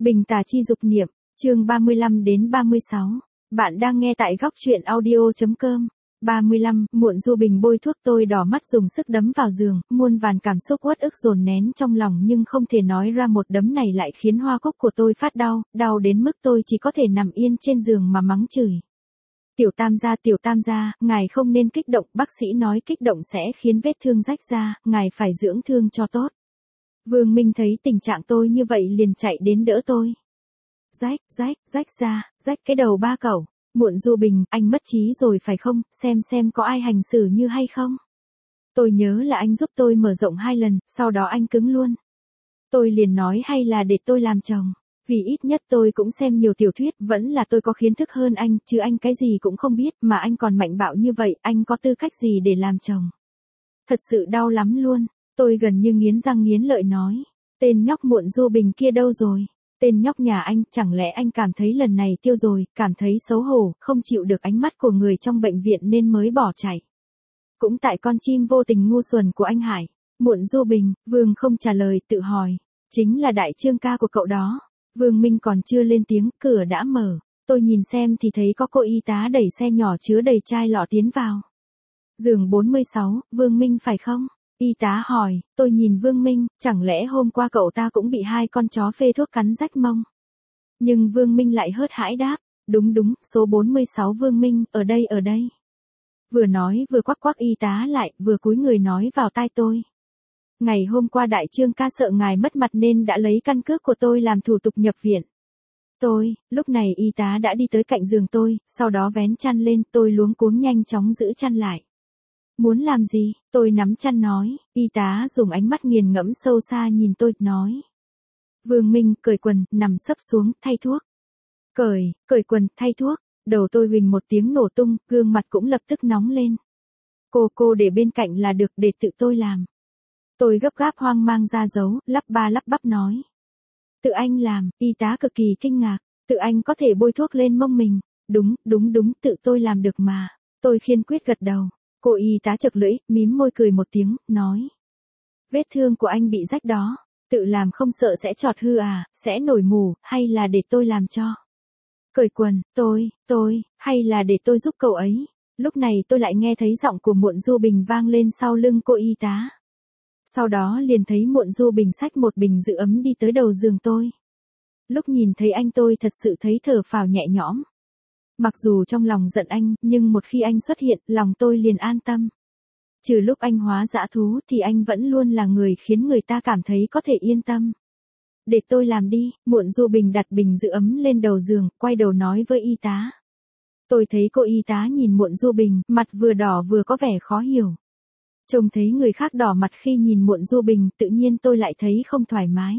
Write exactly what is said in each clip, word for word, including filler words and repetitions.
Bình tà chi dục niệm, chương ba mươi lăm đến ba mươi sáu. Bạn đang nghe tại góc truyện audio chấm com. ba mươi lăm, Muộn Du Bình bôi thuốc tôi đỏ mắt dùng sức đấm vào giường, muôn vàn cảm xúc uất ức dồn nén trong lòng nhưng không thể nói ra, một đấm này lại khiến hoa cúc của tôi phát đau, đau đến mức tôi chỉ có thể nằm yên trên giường mà mắng chửi. Tiểu tam gia, tiểu tam gia, ngài không nên kích động, bác sĩ nói kích động sẽ khiến vết thương rách ra, ngài phải dưỡng thương cho tốt. Vương Minh thấy tình trạng tôi như vậy liền chạy đến đỡ tôi. Rách, rách, rách ra, rách cái đầu ba cẩu. Muộn Du Bình, anh mất trí rồi phải không, xem xem có ai hành xử như hay không. Tôi nhớ là anh giúp tôi mở rộng hai lần, sau đó anh cứng luôn. Tôi liền nói hay là để tôi làm chồng, vì ít nhất tôi cũng xem nhiều tiểu thuyết, vẫn là tôi có kiến thức hơn anh, chứ anh cái gì cũng không biết, mà anh còn mạnh bạo như vậy, anh có tư cách gì để làm chồng. Thật sự đau lắm luôn. Tôi gần như nghiến răng nghiến lợi nói, tên nhóc Muộn Du Bình kia đâu rồi? Tên nhóc nhà anh, chẳng lẽ anh cảm thấy lần này tiêu rồi, cảm thấy xấu hổ, không chịu được ánh mắt của người trong bệnh viện nên mới bỏ chạy. Cũng tại con chim vô tình ngu xuẩn của anh Hải. Muộn Du Bình, Vương không trả lời, tự hỏi, chính là đại trương ca của cậu đó. Vương Minh còn chưa lên tiếng, cửa đã mở. Tôi nhìn xem thì thấy có cô y tá đẩy xe nhỏ chứa đầy chai lọ tiến vào. Giường bốn mươi sáu, Vương Minh phải không? Y tá hỏi, tôi nhìn Vương Minh, chẳng lẽ hôm qua cậu ta cũng bị hai con chó phê thuốc cắn rách mông? Nhưng Vương Minh lại hớt hãi đáp, đúng đúng, số bốn mươi sáu Vương Minh, ở đây ở đây. Vừa nói vừa quắc quắc y tá lại, vừa cúi người nói vào tai tôi. Ngày hôm qua đại trương ca sợ ngài mất mặt nên đã lấy căn cước của tôi làm thủ tục nhập viện. Tôi, lúc này y tá đã đi tới cạnh giường tôi, sau đó vén chăn lên, tôi luống cuống nhanh chóng giữ chăn lại. Muốn làm gì? Tôi nắm chăn nói, y tá dùng ánh mắt nghiền ngẫm sâu xa nhìn tôi, nói. Vương Minh, cởi quần, nằm sấp xuống, thay thuốc. Cởi, cởi quần, thay thuốc, đầu tôi huỳnh một tiếng nổ tung, gương mặt cũng lập tức nóng lên. Cô cô để bên cạnh là được, để tự tôi làm. Tôi gấp gáp hoang mang ra dấu, lắp ba lắp bắp nói. Tự anh làm, y tá cực kỳ kinh ngạc, tự anh có thể bôi thuốc lên mông mình. Đúng, đúng đúng, tự tôi làm được mà. Tôi kiên quyết gật đầu. Cô y tá chật lưỡi, mím môi cười một tiếng, nói. Vết thương của anh bị rách đó, tự làm không sợ sẽ trọt hư à, sẽ nổi mù, hay là để tôi làm cho? Cởi quần, tôi, tôi, hay là để tôi giúp cậu ấy? Lúc này tôi lại nghe thấy giọng của Muộn Du Bình vang lên sau lưng cô y tá. Sau đó liền thấy Muộn Du Bình xách một bình giữ ấm đi tới đầu giường tôi. Lúc nhìn thấy anh tôi thật sự thấy thở phào nhẹ nhõm. Mặc dù trong lòng giận anh, nhưng một khi anh xuất hiện, lòng tôi liền an tâm. Trừ lúc anh hóa dã thú thì anh vẫn luôn là người khiến người ta cảm thấy có thể yên tâm. Để tôi làm đi, Muộn Du Bình đặt bình giữ ấm lên đầu giường, quay đầu nói với y tá. Tôi thấy cô y tá nhìn Muộn Du Bình, mặt vừa đỏ vừa có vẻ khó hiểu. Trông thấy người khác đỏ mặt khi nhìn Muộn Du Bình, tự nhiên tôi lại thấy không thoải mái.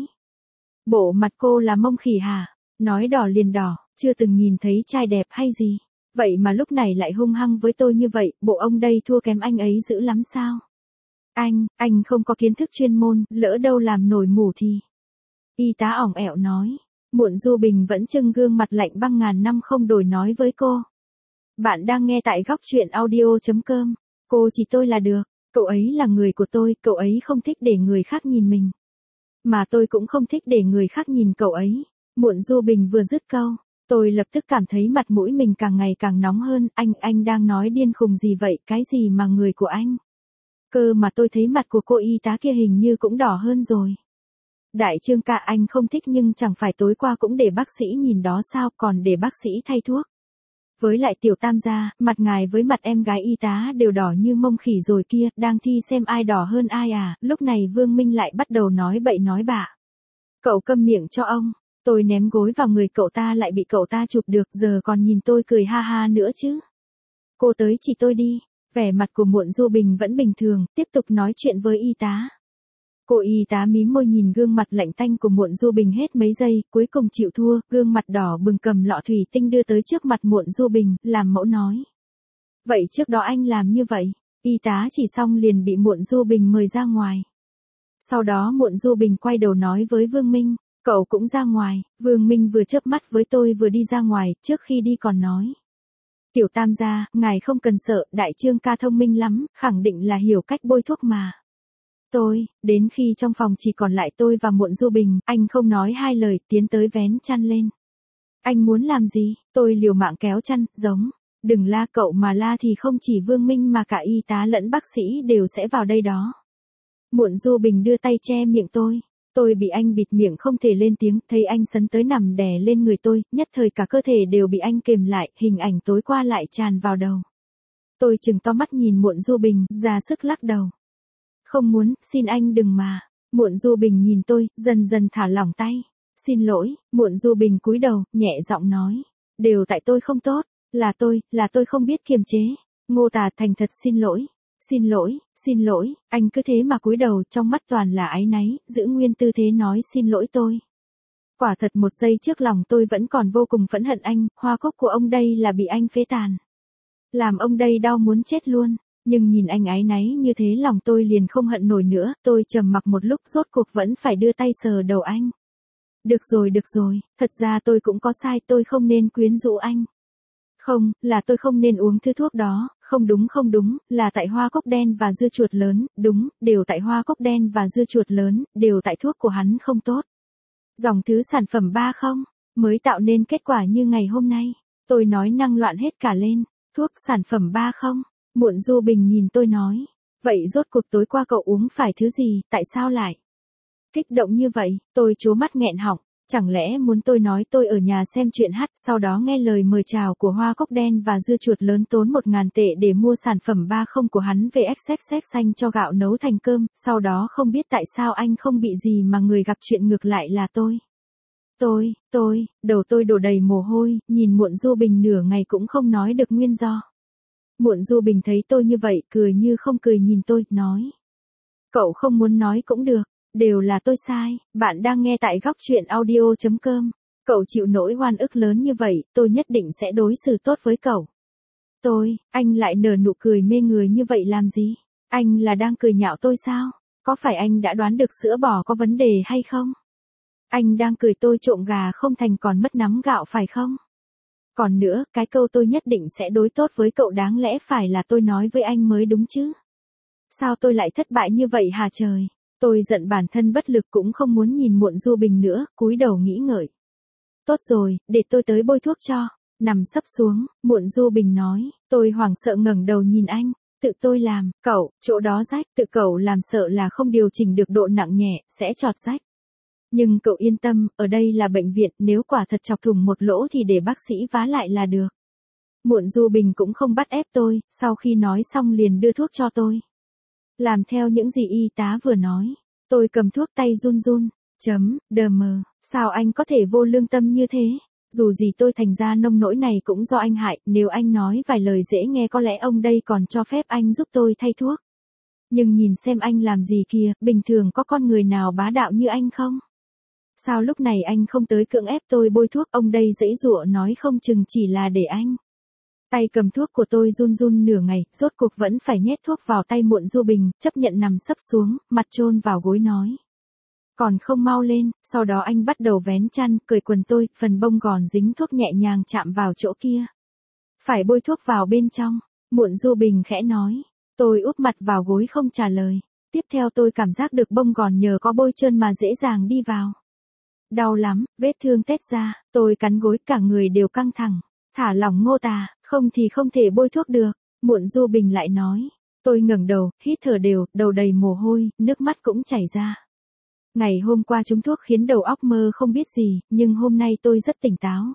Bộ mặt cô là mông khỉ hả? Nói đỏ liền đỏ. Chưa từng nhìn thấy trai đẹp hay gì. Vậy mà lúc này lại hung hăng với tôi như vậy, bộ ông đây thua kém anh ấy dữ lắm sao? Anh, anh không có kiến thức chuyên môn, lỡ đâu làm nổi mù thì. Y tá ỏng ẻo nói. Muộn Du Bình vẫn trưng gương mặt lạnh băng ngàn năm không đổi nói với cô. Bạn đang nghe tại góc truyện audio chấm com. Cô chỉ tôi là được, cậu ấy là người của tôi, cậu ấy không thích để người khác nhìn mình. Mà tôi cũng không thích để người khác nhìn cậu ấy. Muộn Du Bình vừa dứt câu. Tôi lập tức cảm thấy mặt mũi mình càng ngày càng nóng hơn, anh, anh đang nói điên khùng gì vậy, cái gì mà người của anh? Cơ mà tôi thấy mặt của cô y tá kia hình như cũng đỏ hơn rồi. Đại trương ca anh không thích nhưng chẳng phải tối qua cũng để bác sĩ nhìn đó sao, còn để bác sĩ thay thuốc. Với lại tiểu tam gia, mặt ngài với mặt em gái y tá đều đỏ như mông khỉ rồi kia, đang thi xem ai đỏ hơn ai à, lúc này Vương Minh lại bắt đầu nói bậy nói bạ. Cậu câm miệng cho ông. Tôi ném gối vào người cậu ta lại bị cậu ta chụp được, giờ còn nhìn tôi cười ha ha nữa chứ. Cô tới chỉ tôi đi. Vẻ mặt của Muộn Du Bình vẫn bình thường, tiếp tục nói chuyện với y tá. Cô y tá mím môi nhìn gương mặt lạnh tanh của Muộn Du Bình hết mấy giây, cuối cùng chịu thua, gương mặt đỏ bừng cầm lọ thủy tinh đưa tới trước mặt Muộn Du Bình, làm mẫu nói. Vậy trước đó anh làm như vậy, y tá chỉ xong liền bị Muộn Du Bình mời ra ngoài. Sau đó Muộn Du Bình quay đầu nói với Vương Minh. Cậu cũng ra ngoài. Vương Minh vừa chớp mắt với tôi vừa đi ra ngoài, trước khi đi còn nói. Tiểu tam gia, ngài không cần sợ, đại trương ca thông minh lắm, khẳng định là hiểu cách bôi thuốc mà. Tôi, đến khi trong phòng chỉ còn lại tôi và Muộn Du Bình, anh không nói hai lời, tiến tới vén chăn lên. Anh muốn làm gì? Tôi liều mạng kéo chăn, giống. Đừng la cậu, mà la thì không chỉ Vương Minh mà cả y tá lẫn bác sĩ đều sẽ vào đây đó. Muộn Du Bình đưa tay che miệng tôi. Tôi bị anh bịt miệng không thể lên tiếng, thấy anh sấn tới nằm đè lên người tôi, nhất thời cả cơ thể đều bị anh kềm lại, hình ảnh tối qua lại tràn vào đầu. Tôi trừng to mắt nhìn Muộn Du Bình, ra sức lắc đầu. Không muốn, xin anh đừng mà. Muộn Du Bình nhìn tôi, dần dần thả lỏng tay. Xin lỗi. Muộn Du Bình cúi đầu, nhẹ giọng nói. Đều tại tôi không tốt, là tôi, là tôi không biết kiềm chế. Ngô Tà thành thật xin lỗi. Xin lỗi, xin lỗi, anh cứ thế mà cúi đầu, trong mắt toàn là áy náy, giữ nguyên tư thế nói xin lỗi tôi. Quả thật một giây trước lòng tôi vẫn còn vô cùng phẫn hận anh, hoa cúc của ông đây là bị anh phế tàn. Làm ông đây đau muốn chết luôn, nhưng nhìn anh áy náy như thế lòng tôi liền không hận nổi nữa, tôi trầm mặc một lúc rốt cuộc vẫn phải đưa tay sờ đầu anh. Được rồi được rồi, thật ra tôi cũng có sai, tôi không nên quyến rũ anh. Không, là tôi không nên uống thứ thuốc đó, không đúng không đúng, là tại hoa cúc đen và dưa chuột lớn, đúng, đều tại hoa cúc đen và dưa chuột lớn, đều tại thuốc của hắn không tốt. Dòng thứ sản phẩm ba không, mới tạo nên kết quả như ngày hôm nay. Tôi nói năng loạn hết cả lên, thuốc sản phẩm ba không, Muộn Du Bình nhìn tôi nói. Vậy rốt cuộc tối qua cậu uống phải thứ gì, tại sao lại kích động như vậy? Tôi trố mắt nghẹn họng. Chẳng lẽ muốn tôi nói tôi ở nhà xem chuyện hát, sau đó nghe lời mời chào của hoa cúc đen và dưa chuột lớn tốn một ngàn tệ để mua sản phẩm ba không của hắn về ích xách xách xanh cho gạo nấu thành cơm, sau đó không biết tại sao anh không bị gì mà người gặp chuyện ngược lại là tôi. Tôi, tôi, đầu tôi đổ đầy mồ hôi, nhìn Muộn Du Bình nửa ngày cũng không nói được nguyên do. Muộn Du Bình thấy tôi như vậy, cười như không cười nhìn tôi, nói. Cậu không muốn nói cũng được. Đều là tôi sai, bạn đang nghe tại góc chuyện audio chấm com. Cậu chịu nỗi oan ức lớn như vậy, tôi nhất định sẽ đối xử tốt với cậu. Tôi, anh lại nở nụ cười mê người như vậy làm gì? Anh là đang cười nhạo tôi sao? Có phải anh đã đoán được sữa bò có vấn đề hay không? Anh đang cười tôi trộm gà không thành còn mất nắm gạo phải không? Còn nữa, cái câu tôi nhất định sẽ đối tốt với cậu đáng lẽ phải là tôi nói với anh mới đúng chứ? Sao tôi lại thất bại như vậy hả trời? Tôi giận bản thân bất lực cũng không muốn nhìn Muộn Du Bình nữa, cúi đầu nghĩ ngợi. Tốt rồi, để tôi tới bôi thuốc cho. Nằm sấp xuống, Muộn Du Bình nói, tôi hoảng sợ ngẩng đầu nhìn anh, tự tôi làm, cậu, chỗ đó rách, tự cậu làm sợ là không điều chỉnh được độ nặng nhẹ, sẽ chọt rách. Nhưng cậu yên tâm, ở đây là bệnh viện, nếu quả thật chọc thủng một lỗ thì để bác sĩ vá lại là được. Muộn Du Bình cũng không bắt ép tôi, sau khi nói xong liền đưa thuốc cho tôi. Làm theo những gì y tá vừa nói. Tôi cầm thuốc tay run run. Chấm, đờ mờ. Sao anh có thể vô lương tâm như thế? Dù gì tôi thành ra nông nỗi này cũng do anh hại. Nếu anh nói vài lời dễ nghe có lẽ ông đây còn cho phép anh giúp tôi thay thuốc. Nhưng nhìn xem anh làm gì kìa. Bình thường có con người nào bá đạo như anh không? Sao lúc này anh không tới cưỡng ép tôi bôi thuốc? Ông đây giãy giụa nói không chừng chỉ là để anh. Tay cầm thuốc của tôi run run nửa ngày, rốt cuộc vẫn phải nhét thuốc vào tay Muộn Du Bình, chấp nhận nằm sấp xuống, mặt chôn vào gối nói. Còn không mau lên, sau đó anh bắt đầu vén chăn, cởi quần tôi, phần bông gòn dính thuốc nhẹ nhàng chạm vào chỗ kia. Phải bôi thuốc vào bên trong, Muộn Du Bình khẽ nói. Tôi úp mặt vào gối không trả lời. Tiếp theo tôi cảm giác được bông gòn nhờ có bôi trơn mà dễ dàng đi vào. Đau lắm, vết thương tét ra, tôi cắn gối cả người đều căng thẳng. Thả lỏng Ngô Tà, không thì không thể bôi thuốc được. Muộn Du Bình lại nói. Tôi ngẩng đầu, hít thở đều, đầu đầy mồ hôi, nước mắt cũng chảy ra. Ngày hôm qua trúng thuốc khiến đầu óc mơ không biết gì, nhưng hôm nay tôi rất tỉnh táo.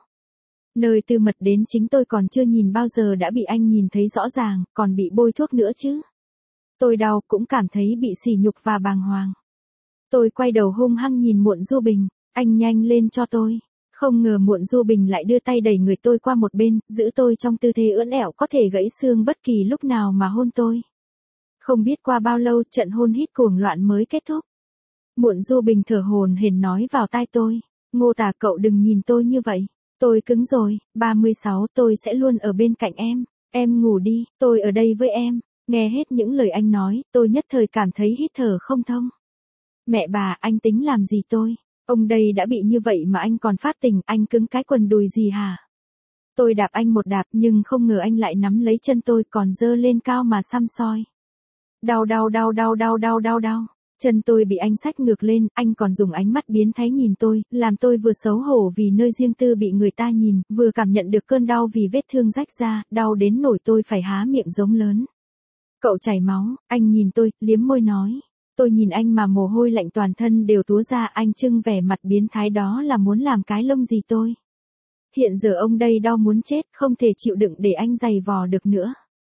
Nơi tư mật đến chính tôi còn chưa nhìn bao giờ đã bị anh nhìn thấy rõ ràng, còn bị bôi thuốc nữa chứ. Tôi đau cũng cảm thấy bị sỉ nhục và bàng hoàng. Tôi quay đầu hung hăng nhìn Muộn Du Bình, anh nhanh lên cho tôi. Không ngờ Muộn Du Bình lại đưa tay đẩy người tôi qua một bên, giữ tôi trong tư thế ưỡn ẻo có thể gãy xương bất kỳ lúc nào mà hôn tôi. Không biết qua bao lâu trận hôn hít cuồng loạn mới kết thúc. Muộn Du Bình thở hổn hển nói vào tai tôi. Ngô Tà cậu đừng nhìn tôi như vậy. Tôi cứng rồi, ba mươi sáu tôi sẽ luôn ở bên cạnh em. Em ngủ đi, tôi ở đây với em. Nghe hết những lời anh nói, tôi nhất thời cảm thấy hít thở không thông. Mẹ bà, anh tính làm gì tôi? Ông đây đã bị như vậy mà anh còn phát tình, anh cứng cái quần đùi gì hả? Tôi đạp anh một đạp nhưng không ngờ anh lại nắm lấy chân tôi còn giơ lên cao mà xăm soi. Đau đau đau đau đau đau đau đau. Chân tôi bị anh xách ngược lên, anh còn dùng ánh mắt biến thái nhìn tôi, làm tôi vừa xấu hổ vì nơi riêng tư bị người ta nhìn, vừa cảm nhận được cơn đau vì vết thương rách ra, đau đến nỗi tôi phải há miệng giống lớn. Cậu chảy máu, anh nhìn tôi, liếm môi nói. Tôi nhìn anh mà mồ hôi lạnh toàn thân đều túa ra, anh trưng vẻ mặt biến thái đó là muốn làm cái lông gì tôi. Hiện giờ ông đây đau muốn chết, không thể chịu đựng để anh giày vò được nữa.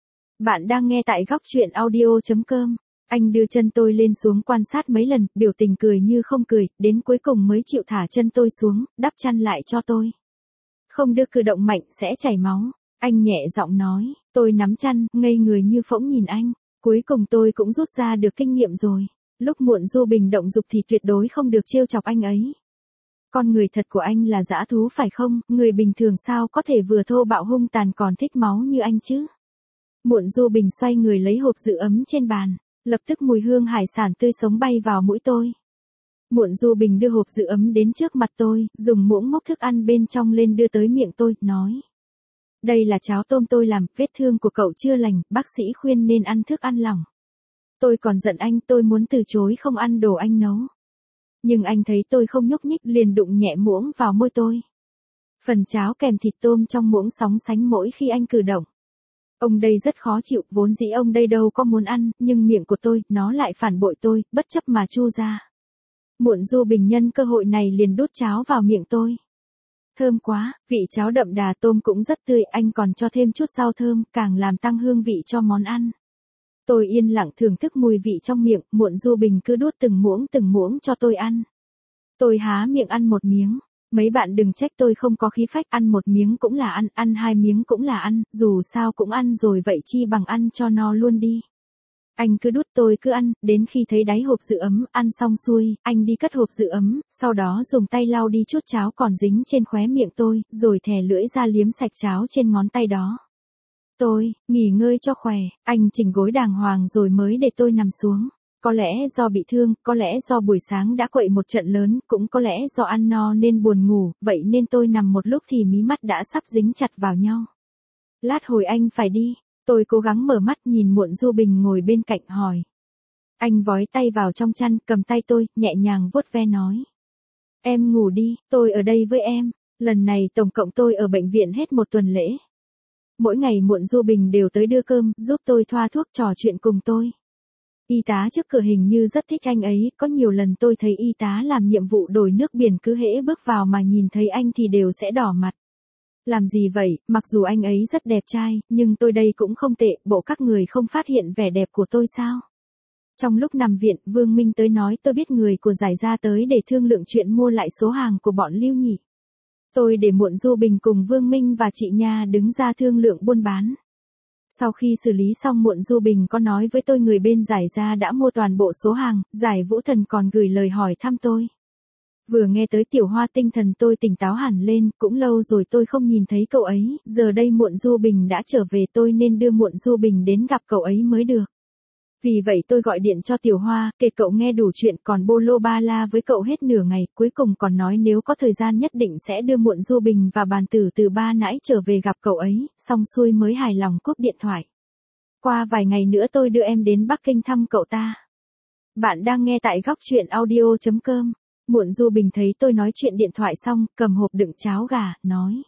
Bạn đang nghe tại góc truyện audio chấm com. Anh đưa chân tôi lên xuống quan sát mấy lần, biểu tình cười như không cười, đến cuối cùng mới chịu thả chân tôi xuống, đắp chăn lại cho tôi. Không đưa cử động mạnh sẽ chảy máu. Anh nhẹ giọng nói, tôi nắm chăn, ngây người như phỗng nhìn anh. Cuối cùng tôi cũng rút ra được kinh nghiệm rồi. Lúc muộn Du Bình động dục thì tuyệt đối không được trêu chọc anh ấy. Con người thật của anh là dã thú phải không, người bình thường sao có thể vừa thô bạo hung tàn còn thích máu như anh chứ. Muộn Du Bình xoay người lấy hộp giữ ấm trên bàn, lập tức mùi hương hải sản tươi sống bay vào mũi tôi. Muộn Du Bình đưa hộp giữ ấm đến trước mặt tôi, dùng muỗng múc thức ăn bên trong lên đưa tới miệng tôi, nói. Đây là cháo tôm tôi làm, vết thương của cậu chưa lành, bác sĩ khuyên nên ăn thức ăn lỏng. Tôi còn giận anh, tôi muốn từ chối không ăn đồ anh nấu. Nhưng anh thấy tôi không nhúc nhích liền đụng nhẹ muỗng vào môi tôi. Phần cháo kèm thịt tôm trong muỗng sóng sánh mỗi khi anh cử động. Ông đây rất khó chịu, vốn dĩ ông đây đâu có muốn ăn, nhưng miệng của tôi, nó lại phản bội tôi, bất chấp mà chu ra. Muộn Du Bình nhân cơ hội này liền đút cháo vào miệng tôi. Thơm quá, vị cháo đậm đà, tôm cũng rất tươi, anh còn cho thêm chút rau thơm, càng làm tăng hương vị cho món ăn. Tôi yên lặng thưởng thức mùi vị trong miệng, Muộn Du Bình cứ đút từng muỗng từng muỗng cho tôi ăn. Tôi há miệng ăn một miếng. Mấy bạn đừng trách tôi không có khí phách, ăn một miếng cũng là ăn, ăn hai miếng cũng là ăn, dù sao cũng ăn rồi vậy chi bằng ăn cho no luôn đi. Anh cứ đút tôi cứ ăn, đến khi thấy đáy hộp giữ ấm, ăn xong xuôi, anh đi cất hộp giữ ấm, sau đó dùng tay lau đi chút cháo còn dính trên khóe miệng tôi, rồi thè lưỡi ra liếm sạch cháo trên ngón tay đó. Tôi, nghỉ ngơi cho khỏe, anh chỉnh gối đàng hoàng rồi mới để tôi nằm xuống. Có lẽ do bị thương, có lẽ do buổi sáng đã quậy một trận lớn, cũng có lẽ do ăn no nên buồn ngủ, vậy nên tôi nằm một lúc thì mí mắt đã sắp dính chặt vào nhau. Lát hồi anh phải đi, tôi cố gắng mở mắt nhìn Muộn Du Bình ngồi bên cạnh hỏi. Anh vói tay vào trong chăn, cầm tay tôi, nhẹ nhàng vuốt ve nói. Em ngủ đi, tôi ở đây với em, lần này tổng cộng tôi ở bệnh viện hết một tuần lễ. Mỗi ngày Muộn Du Bình đều tới đưa cơm, giúp tôi thoa thuốc, trò chuyện cùng tôi. Y tá trước cửa hình như rất thích anh ấy, có nhiều lần tôi thấy y tá làm nhiệm vụ đổi nước biển cứ hễ bước vào mà nhìn thấy anh thì đều sẽ đỏ mặt. Làm gì vậy, mặc dù anh ấy rất đẹp trai, nhưng tôi đây cũng không tệ, bộ các người không phát hiện vẻ đẹp của tôi sao? Trong lúc nằm viện, Vương Minh tới nói tôi biết người của Giải Gia tới để thương lượng chuyện mua lại số hàng của bọn Lưu nhỉ. Tôi để Muộn Du Bình cùng Vương Minh và chị Nha đứng ra thương lượng buôn bán. Sau khi xử lý xong, Muộn Du Bình có nói với tôi người bên Giải Gia đã mua toàn bộ số hàng, Giải Vũ Thần còn gửi lời hỏi thăm tôi. Vừa nghe tới Tiểu Hoa tinh thần tôi tỉnh táo hẳn lên, cũng lâu rồi tôi không nhìn thấy cậu ấy, giờ đây Muộn Du Bình đã trở về tôi nên đưa Muộn Du Bình đến gặp cậu ấy mới được. Vì vậy tôi gọi điện cho Tiểu Hoa, kể cậu nghe đủ chuyện, còn bô lô ba la với cậu hết nửa ngày, cuối cùng còn nói nếu có thời gian nhất định sẽ đưa Muộn Du Bình và bàn tử từ ba nãy trở về gặp cậu ấy, xong xuôi mới hài lòng cúp điện thoại. Qua vài ngày nữa tôi đưa em đến Bắc Kinh thăm cậu ta. Bạn đang nghe tại góc truyện audio chấm com. Muộn Du Bình thấy tôi nói chuyện điện thoại xong, cầm hộp đựng cháo gà, nói.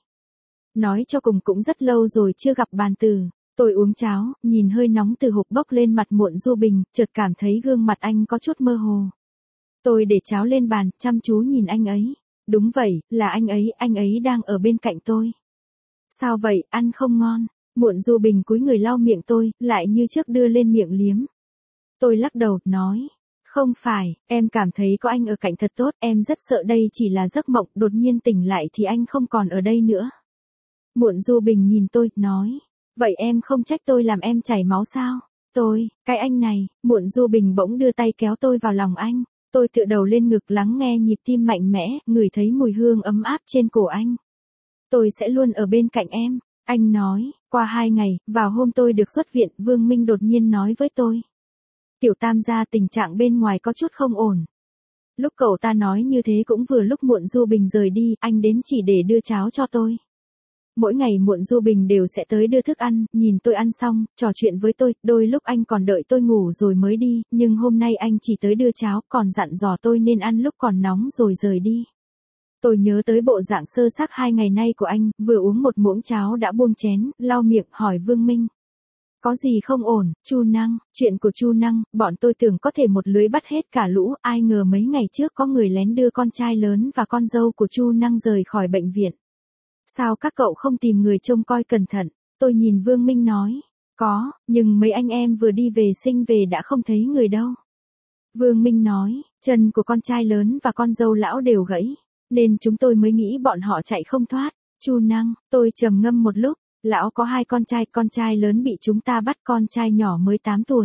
Nói cho cùng cũng rất lâu rồi chưa gặp bàn tử. Tôi uống cháo, nhìn hơi nóng từ hộp bốc lên mặt Muộn Du Bình, chợt cảm thấy gương mặt anh có chút mơ hồ. Tôi để cháo lên bàn, chăm chú nhìn anh ấy. Đúng vậy, là anh ấy, anh ấy đang ở bên cạnh tôi. Sao vậy, ăn không ngon? Muộn Du Bình cúi người lau miệng tôi, lại như trước đưa lên miệng liếm. Tôi lắc đầu, nói. Không phải, em cảm thấy có anh ở cạnh thật tốt, em rất sợ đây chỉ là giấc mộng, đột nhiên tỉnh lại thì anh không còn ở đây nữa. Muộn Du Bình nhìn tôi, nói. Vậy em không trách tôi làm em chảy máu sao? Tôi, cái anh này, Muộn Du Bình bỗng đưa tay kéo tôi vào lòng anh. Tôi tựa đầu lên ngực lắng nghe nhịp tim mạnh mẽ, ngửi thấy mùi hương ấm áp trên cổ anh. Tôi sẽ luôn ở bên cạnh em, anh nói. Qua hai ngày, vào hôm tôi được xuất viện, Vương Minh đột nhiên nói với tôi. Tiểu Tam gia tình trạng bên ngoài có chút không ổn. Lúc cậu ta nói như thế cũng vừa lúc Muộn Du Bình rời đi, anh đến chỉ để đưa cháo cho tôi. Mỗi ngày muộn Du Bình đều sẽ tới đưa thức ăn, nhìn tôi ăn xong, trò chuyện với tôi, đôi lúc anh còn đợi tôi ngủ rồi mới đi, nhưng hôm nay anh chỉ tới đưa cháo, còn dặn dò tôi nên ăn lúc còn nóng rồi rời đi. Tôi nhớ tới bộ dạng sơ xác hai ngày nay của anh, vừa uống một muỗng cháo đã buông chén, lau miệng, hỏi Vương Minh. Có gì không ổn, Chu Năng, chuyện của Chu Năng, bọn tôi tưởng có thể một lưới bắt hết cả lũ, ai ngờ mấy ngày trước có người lén đưa con trai lớn và con dâu của Chu Năng rời khỏi bệnh viện. Sao các cậu không tìm người trông coi cẩn thận? Tôi nhìn Vương Minh nói. Có, nhưng mấy anh em vừa đi về sinh về đã không thấy người đâu. Vương Minh nói, chân của con trai lớn và con dâu lão đều gãy, nên chúng tôi mới nghĩ bọn họ chạy không thoát. Chu Năng, tôi trầm ngâm một lúc, lão có hai con trai, con trai lớn bị chúng ta bắt, con trai nhỏ mới tám tuổi.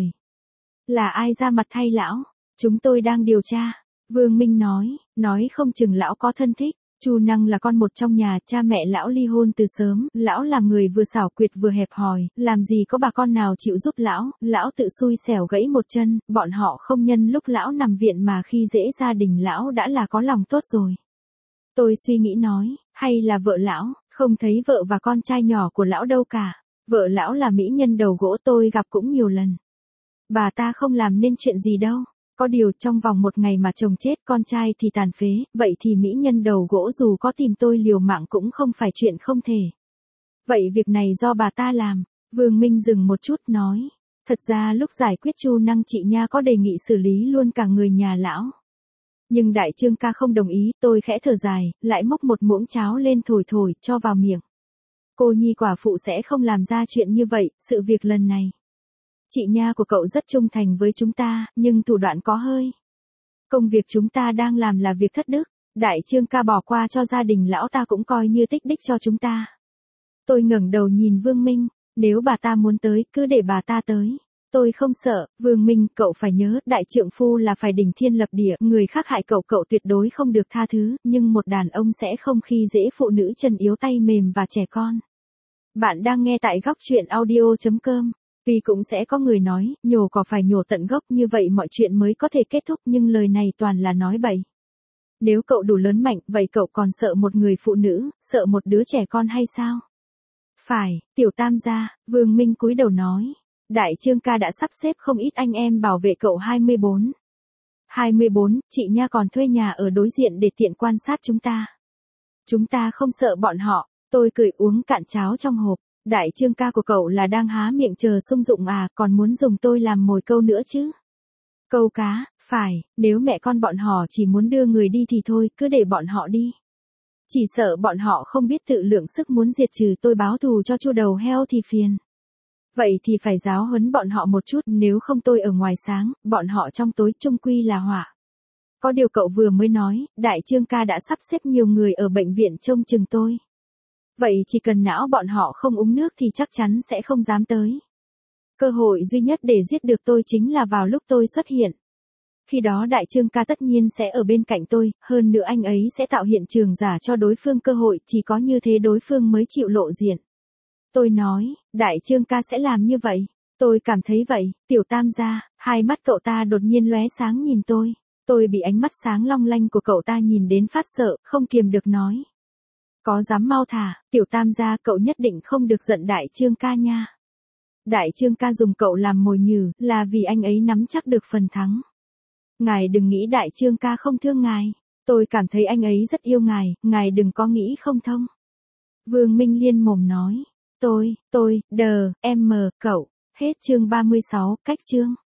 Là ai ra mặt thay lão? Chúng tôi đang điều tra. Vương Minh nói, nói không chừng lão có thân thích. Chu Năng là con một trong nhà, cha mẹ lão ly hôn từ sớm, lão làm người vừa xảo quyệt vừa hẹp hòi, làm gì có bà con nào chịu giúp lão, lão tự xui xẻo gãy một chân, bọn họ không nhân lúc lão nằm viện mà khi dễ gia đình lão đã là có lòng tốt rồi. Tôi suy nghĩ nói, hay là vợ lão, không thấy vợ và con trai nhỏ của lão đâu cả. Vợ lão là mỹ nhân đầu gỗ, tôi gặp cũng nhiều lần. Bà ta không làm nên chuyện gì đâu. Có điều trong vòng một ngày mà chồng chết, con trai thì tàn phế, vậy thì mỹ nhân đầu gỗ dù có tìm tôi liều mạng cũng không phải chuyện không thể. Vậy việc này do bà ta làm. Vương Minh dừng một chút nói. Thật ra lúc giải quyết Chu Năng chị nha có đề nghị xử lý luôn cả người nhà lão. Nhưng Đại Trương ca không đồng ý, tôi khẽ thở dài, lại móc một muỗng cháo lên thổi thổi, cho vào miệng. Cô nhi quả phụ sẽ không làm ra chuyện như vậy, sự việc lần này. Chị nha của cậu rất trung thành với chúng ta, nhưng thủ đoạn có hơi. Công việc chúng ta đang làm là việc thất đức, Đại Trương ca bỏ qua cho gia đình lão ta cũng coi như tích đích cho chúng ta. Tôi ngẩng đầu nhìn Vương Minh, nếu bà ta muốn tới, cứ để bà ta tới. Tôi không sợ, Vương Minh, cậu phải nhớ, đại trượng phu là phải đỉnh thiên lập địa, người khác hại cậu cậu tuyệt đối không được tha thứ, nhưng một đàn ông sẽ không khi dễ phụ nữ chân yếu tay mềm và trẻ con. Bạn đang nghe tại góc truyện audio chấm com. Vì cũng sẽ có người nói, nhổ cỏ phải nhổ tận gốc, như vậy mọi chuyện mới có thể kết thúc, nhưng lời này toàn là nói bậy. Nếu cậu đủ lớn mạnh, vậy cậu còn sợ một người phụ nữ, sợ một đứa trẻ con hay sao? Phải, tiểu tam gia, Vương Minh cúi đầu nói. Đại Trương ca đã sắp xếp không ít anh em bảo vệ cậu hai mươi bốn. hai mươi bốn, chị nha còn thuê nhà ở đối diện để tiện quan sát chúng ta. Chúng ta không sợ bọn họ, tôi cười uống cạn cháo trong hộp. Đại Trương ca của cậu là đang há miệng chờ sung dụng à, còn muốn dùng tôi làm mồi câu nữa chứ? Câu cá, phải, nếu mẹ con bọn họ chỉ muốn đưa người đi thì thôi, cứ để bọn họ đi. Chỉ sợ bọn họ không biết tự lượng sức muốn diệt trừ tôi báo thù cho chu đầu heo thì phiền. Vậy thì phải giáo huấn bọn họ một chút, nếu không tôi ở ngoài sáng, bọn họ trong tối, chung quy là họa. Có điều cậu vừa mới nói, Đại Trương ca đã sắp xếp nhiều người ở bệnh viện trông chừng tôi. Vậy chỉ cần não bọn họ không uống nước thì chắc chắn sẽ không dám tới. Cơ hội duy nhất để giết được tôi chính là vào lúc tôi xuất hiện. Khi đó Đại Trương ca tất nhiên sẽ ở bên cạnh tôi, hơn nữa anh ấy sẽ tạo hiện trường giả cho đối phương cơ hội, chỉ có như thế đối phương mới chịu lộ diện. Tôi nói, Đại Trương ca sẽ làm như vậy. Tôi cảm thấy vậy, tiểu tam gia, hai mắt cậu ta đột nhiên lóe sáng nhìn tôi. Tôi bị ánh mắt sáng long lanh của cậu ta nhìn đến phát sợ, không kiềm được nói. Có dám mau thả, tiểu tam gia, cậu nhất định không được giận Đại Trương ca nha. Đại Trương ca dùng cậu làm mồi nhử, là vì anh ấy nắm chắc được phần thắng. Ngài đừng nghĩ Đại Trương ca không thương ngài. Tôi cảm thấy anh ấy rất yêu ngài, ngài đừng có nghĩ không thông. Vương Minh liên mồm nói. Tôi, tôi, đờ, em mờ, cậu. Hết chương ba mươi sáu, cách chương.